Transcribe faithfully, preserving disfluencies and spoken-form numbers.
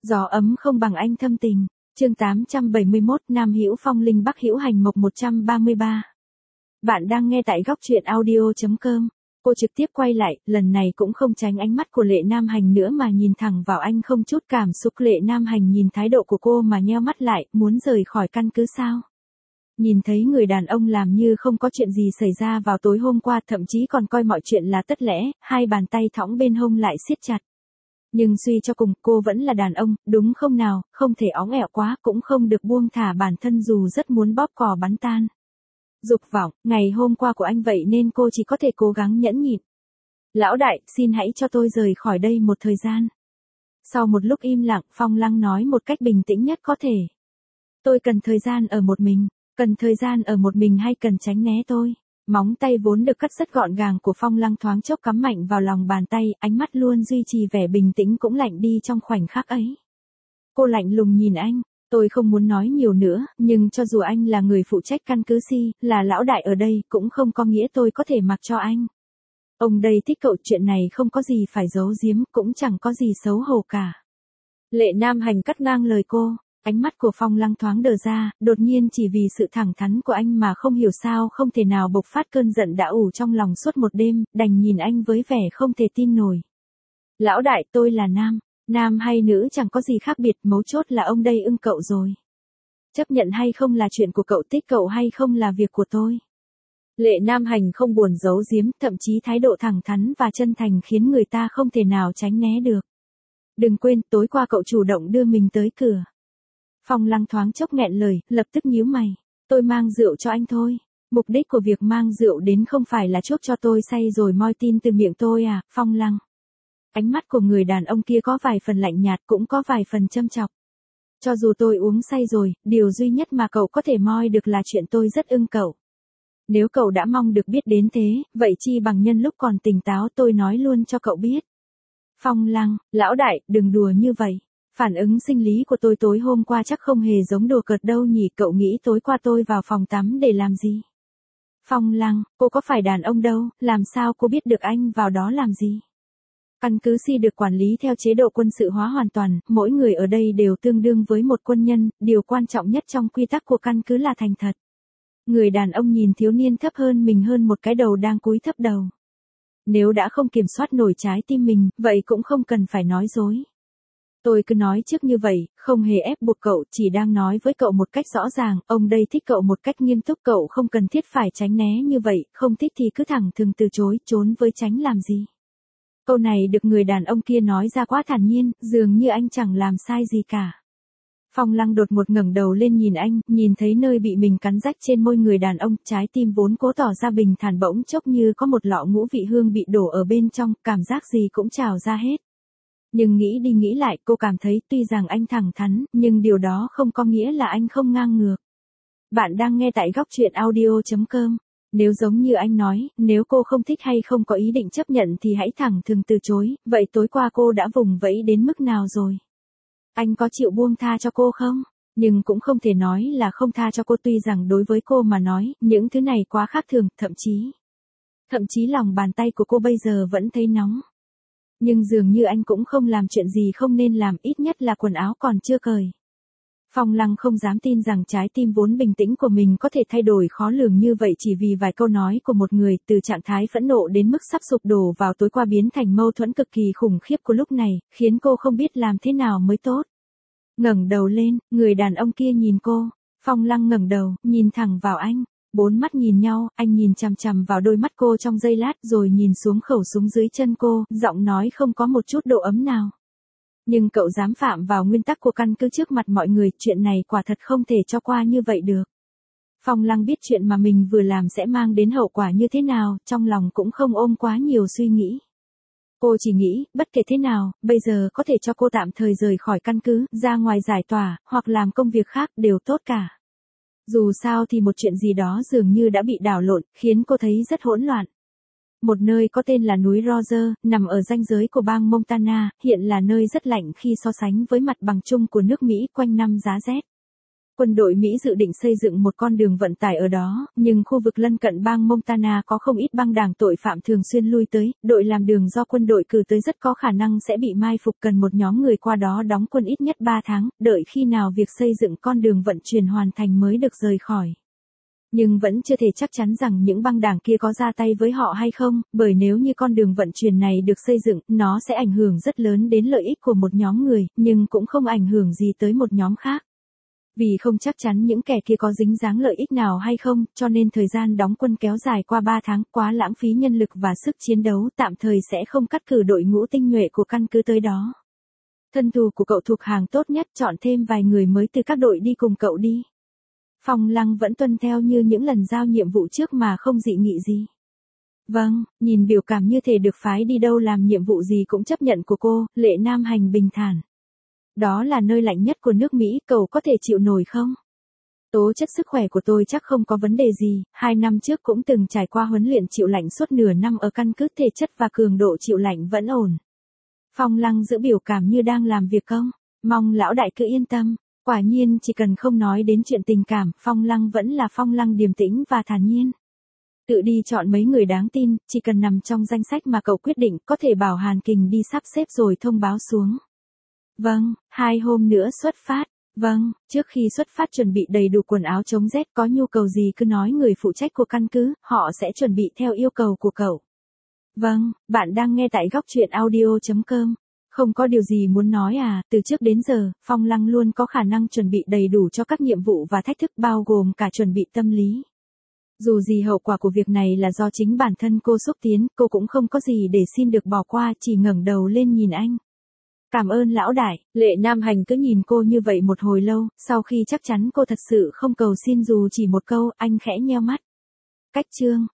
Gió ấm không bằng anh thâm tình. Chương tám trăm bảy mươi mốt Nam Hữu Phong Linh Bắc Hữu Hành Mộc một trăm ba mươi ba. Bạn đang nghe tại góc truyện audio chấm com. Cô trực tiếp quay lại, lần này cũng không tránh ánh mắt của Lệ Nam Hành nữa mà nhìn thẳng vào anh không chút cảm xúc. Lệ Nam Hành nhìn thái độ của cô mà nheo mắt lại, muốn rời khỏi căn cứ sao? Nhìn thấy người đàn ông làm như không có chuyện gì xảy ra vào tối hôm qua, thậm chí còn coi mọi chuyện là tất lẽ, hai bàn tay thõng bên hông lại siết chặt. Nhưng suy cho cùng, cô vẫn là đàn ông, đúng không nào, không thể óng ẹo quá, cũng không được buông thả bản thân dù rất muốn bóp cò bắn tan. Dục vọng, ngày hôm qua của anh vậy nên cô chỉ có thể cố gắng nhẫn nhịn. Lão đại, xin hãy cho tôi rời khỏi đây một thời gian. Sau một lúc im lặng, Phong Lăng nói một cách bình tĩnh nhất có thể. Tôi cần thời gian ở một mình, cần thời gian ở một mình hay cần tránh né tôi? Móng tay vốn được cắt rất gọn gàng của Phong Lăng thoáng chốc cắm mạnh vào lòng bàn tay, ánh mắt luôn duy trì vẻ bình tĩnh cũng lạnh đi trong khoảnh khắc ấy. Cô lạnh lùng nhìn anh, tôi không muốn nói nhiều nữa, nhưng cho dù anh là người phụ trách căn cứ Si, là lão đại ở đây, cũng không có nghĩa tôi có thể mặc cho anh. Ông đây thích cậu, chuyện này không có gì phải giấu giếm, cũng chẳng có gì xấu hổ cả. Lệ Nam Hành cắt ngang lời cô. Ánh mắt của Phong Lăng thoáng đờ ra, đột nhiên chỉ vì sự thẳng thắn của anh mà không hiểu sao không thể nào bộc phát cơn giận đã ủ trong lòng suốt một đêm, đành nhìn anh với vẻ không thể tin nổi. Lão đại, tôi là nam, nam hay nữ chẳng có gì khác biệt, mấu chốt là ông đây ưng cậu rồi. Chấp nhận hay không là chuyện của cậu, thích cậu hay không là việc của tôi. Lệ Nam Hành không buồn giấu giếm, thậm chí thái độ thẳng thắn và chân thành khiến người ta không thể nào tránh né được. Đừng quên, tối qua cậu chủ động đưa mình tới cửa. Phong Lăng thoáng chốc nghẹn lời, lập tức nhíu mày. Tôi mang rượu cho anh thôi. Mục đích của việc mang rượu đến không phải là chuốc cho tôi say rồi moi tin từ miệng tôi à, Phong Lăng. Ánh mắt của người đàn ông kia có vài phần lạnh nhạt, cũng có vài phần châm chọc. Cho dù tôi uống say rồi, điều duy nhất mà cậu có thể moi được là chuyện tôi rất ưng cậu. Nếu cậu đã mong được biết đến thế, vậy chi bằng nhân lúc còn tỉnh táo tôi nói luôn cho cậu biết. Phong Lăng, lão đại, đừng đùa như vậy. Phản ứng sinh lý của tôi tối hôm qua chắc không hề giống đùa cợt đâu nhỉ, cậu nghĩ tối qua tôi vào phòng tắm để làm gì? Phong Lăng, cô có phải đàn ông đâu, làm sao cô biết được anh vào đó làm gì? Căn cứ Si được quản lý theo chế độ quân sự hóa hoàn toàn, mỗi người ở đây đều tương đương với một quân nhân, điều quan trọng nhất trong quy tắc của căn cứ là thành thật. Người đàn ông nhìn thiếu niên thấp hơn mình hơn một cái đầu đang cúi thấp đầu. Nếu đã không kiểm soát nổi trái tim mình, vậy cũng không cần phải nói dối. Tôi cứ nói trước như vậy, không hề ép buộc cậu, chỉ đang nói với cậu một cách rõ ràng, ông đây thích cậu một cách nghiêm túc, cậu không cần thiết phải tránh né như vậy, không thích thì cứ thẳng thừng từ chối, trốn với tránh làm gì. Câu này được người đàn ông kia nói ra quá thản nhiên, dường như anh chẳng làm sai gì cả. Phong Lăng đột ngột ngẩng đầu lên nhìn anh, nhìn thấy nơi bị mình cắn rách trên môi người đàn ông, trái tim vốn cố tỏ ra bình thản bỗng chốc như có một lọ ngũ vị hương bị đổ ở bên trong, cảm giác gì cũng trào ra hết. Nhưng nghĩ đi nghĩ lại, cô cảm thấy tuy rằng anh thẳng thắn, nhưng điều đó không có nghĩa là anh không ngang ngược. Bạn đang nghe tại góc truyện audio chấm com. Nếu giống như anh nói, nếu cô không thích hay không có ý định chấp nhận thì hãy thẳng thừng từ chối, vậy tối qua cô đã vùng vẫy đến mức nào rồi? Anh có chịu buông tha cho cô không? Nhưng cũng không thể nói là không tha cho cô, tuy rằng đối với cô mà nói, những thứ này quá khác thường, thậm chí. Thậm chí lòng bàn tay của cô bây giờ vẫn thấy nóng. Nhưng dường như anh cũng không làm chuyện gì không nên làm, ít nhất là quần áo còn chưa cởi. Phong Lăng không dám tin rằng trái tim vốn bình tĩnh của mình có thể thay đổi khó lường như vậy chỉ vì vài câu nói của một người, từ trạng thái phẫn nộ đến mức sắp sụp đổ vào tối qua biến thành mâu thuẫn cực kỳ khủng khiếp của lúc này, khiến cô không biết làm thế nào mới tốt. Ngẩng đầu lên, người đàn ông kia nhìn cô, Phong Lăng ngẩng đầu, nhìn thẳng vào anh. Bốn mắt nhìn nhau, anh nhìn chằm chằm vào đôi mắt cô trong giây lát rồi nhìn xuống khẩu súng dưới chân cô, giọng nói không có một chút độ ấm nào. Nhưng cậu dám phạm vào nguyên tắc của căn cứ trước mặt mọi người, chuyện này quả thật không thể cho qua như vậy được. Phong Lăng biết chuyện mà mình vừa làm sẽ mang đến hậu quả như thế nào, trong lòng cũng không ôm quá nhiều suy nghĩ. Cô chỉ nghĩ, bất kể thế nào, bây giờ có thể cho cô tạm thời rời khỏi căn cứ, ra ngoài giải tỏa, hoặc làm công việc khác đều tốt cả. Dù sao thì một chuyện gì đó dường như đã bị đảo lộn, khiến cô thấy rất hỗn loạn. Một nơi có tên là núi Roger, nằm ở ranh giới của bang Montana, hiện là nơi rất lạnh khi so sánh với mặt bằng chung của nước Mỹ quanh năm giá rét. Quân đội Mỹ dự định xây dựng một con đường vận tải ở đó, nhưng khu vực lân cận bang Montana có không ít băng đảng tội phạm thường xuyên lui tới, đội làm đường do quân đội cử tới rất có khả năng sẽ bị mai phục, cần một nhóm người qua đó đóng quân ít nhất ba tháng, đợi khi nào việc xây dựng con đường vận chuyển hoàn thành mới được rời khỏi. Nhưng vẫn chưa thể chắc chắn rằng những băng đảng kia có ra tay với họ hay không, bởi nếu như con đường vận chuyển này được xây dựng, nó sẽ ảnh hưởng rất lớn đến lợi ích của một nhóm người, nhưng cũng không ảnh hưởng gì tới một nhóm khác. Vì không chắc chắn những kẻ kia có dính dáng lợi ích nào hay không, cho nên thời gian đóng quân kéo dài qua ba tháng, quá lãng phí nhân lực và sức chiến đấu, tạm thời sẽ không cắt cử đội ngũ tinh nhuệ của căn cứ tới đó. Thân tù của cậu thuộc hàng tốt nhất, chọn thêm vài người mới từ các đội đi cùng cậu đi. Phong Lăng vẫn tuân theo như những lần giao nhiệm vụ trước mà không dị nghị gì. Vâng, nhìn biểu cảm như thể được phái đi đâu làm nhiệm vụ gì cũng chấp nhận của cô, Lệ Nam Hành bình thản. Đó là nơi lạnh nhất của nước Mỹ, cậu có thể chịu nổi không? Tố chất sức khỏe của tôi chắc không có vấn đề gì, hai năm trước cũng từng trải qua huấn luyện chịu lạnh suốt nửa năm ở căn cứ, thể chất và cường độ chịu lạnh vẫn ổn. Phong Lăng giữ biểu cảm như đang làm việc công, mong lão đại cứ yên tâm. Quả nhiên chỉ cần không nói đến chuyện tình cảm, Phong Lăng vẫn là Phong Lăng điềm tĩnh và thản nhiên. Tự đi chọn mấy người đáng tin, chỉ cần nằm trong danh sách mà cậu quyết định, có thể bảo Hàn Kình đi sắp xếp rồi thông báo xuống. Vâng, hai hôm nữa xuất phát. Vâng, trước khi xuất phát chuẩn bị đầy đủ quần áo chống rét, có nhu cầu gì cứ nói người phụ trách của căn cứ, họ sẽ chuẩn bị theo yêu cầu của cậu. Vâng, bạn đang nghe tại góc truyện audio chấm com. Không có điều gì muốn nói à, từ trước đến giờ, Phong Lăng luôn có khả năng chuẩn bị đầy đủ cho các nhiệm vụ và thách thức, bao gồm cả chuẩn bị tâm lý. Dù gì hậu quả của việc này là do chính bản thân cô xúc tiến, cô cũng không có gì để xin được bỏ qua, chỉ ngẩng đầu lên nhìn anh. Cảm ơn lão đại. Lệ Nam Hành cứ nhìn cô như vậy một hồi lâu, sau khi chắc chắn cô thật sự không cầu xin dù chỉ một câu, anh khẽ nheo mắt. Cách chương